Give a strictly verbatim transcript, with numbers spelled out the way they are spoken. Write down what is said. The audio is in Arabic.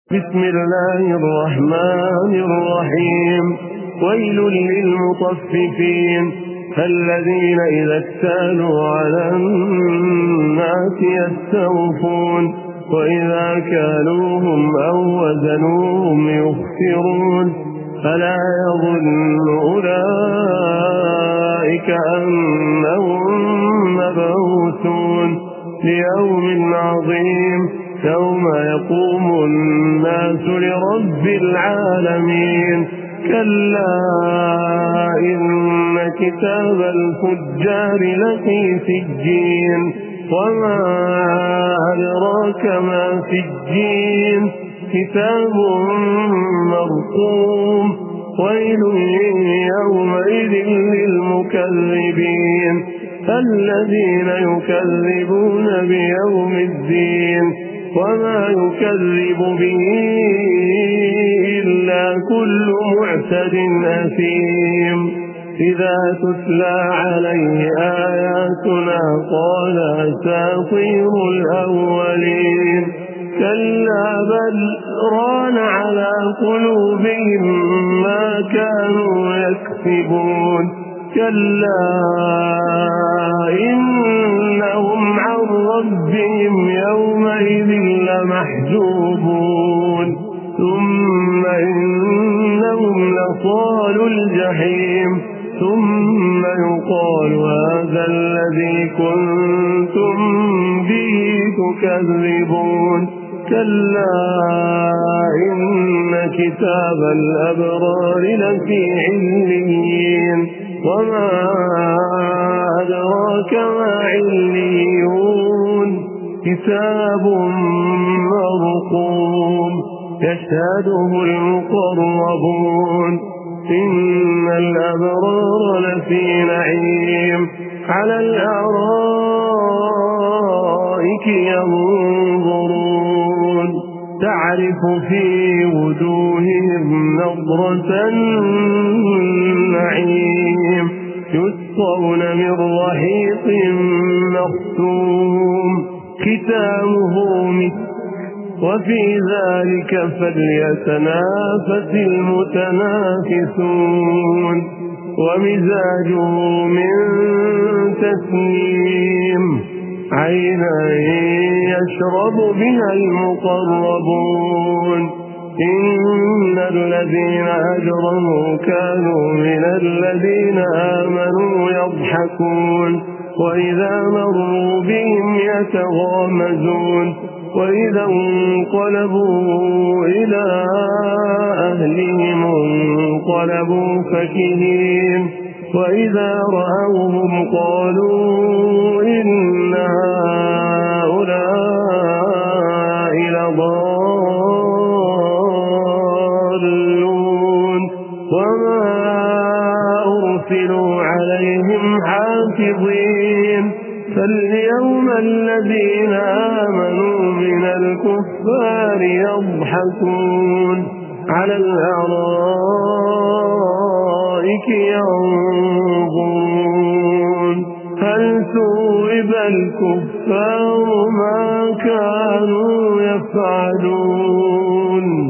بسم الله الرحمن الرحيم. ويل للمطففين الذين إذا اكتالوا على الناس يستوفون وإذا كالوهم أو وزنوهم يخسرون فلا يظن أولئك أنهم مبعوثون ليوم عظيم يوم يقوم الناس لرب العالمين. كلا إن كتاب الفجار لفي سجين وما أدراك ما سجين كتاب مرقوم. ويل يومئذ للمكذبين الذين يكذبون بيوم الدين وما يكذب به إلا كل معتد أثيم. إذا تتلى عليه آياتنا قال أساطير الأولين. كلا بل ران على قلوبهم ما كانوا يكسبون. كلا إنهم عن ربهم يومئذ لمحجوبون ثم إنهم لصالوا الجحيم ثم يقال هذا الذي كنتم به تكذبون. كلا إن كتاب الأبرار لفي عليين وما أدراك ما عليون كتاب مرقوم يشهده المقربون. إن الأبرار لفي نعيم على الأرائك ينظرون تعرف في وجوههم نضرة النعيم يسقون من رحيق مختوم ختامه مسك وفي ذلك فليتنافس المتنافسون. ومزاجه من تسنيم عينا يشرب بها المقربون. إن الذين أجرموا كانوا من الذين آمنوا يضحكون وإذا مروا بهم يتغامزون وإذا انقلبوا إلى أهلهم انقلبوا فكهين وإذا رأوهم قالوا إن هؤلاء لضالون وما أرسلوا عليهم حافظين. فاليوم الذين آمنوا من الكفار يضحكون على الأرائك ينظرون هل ثوب الكفار ما كانوا يفعلون.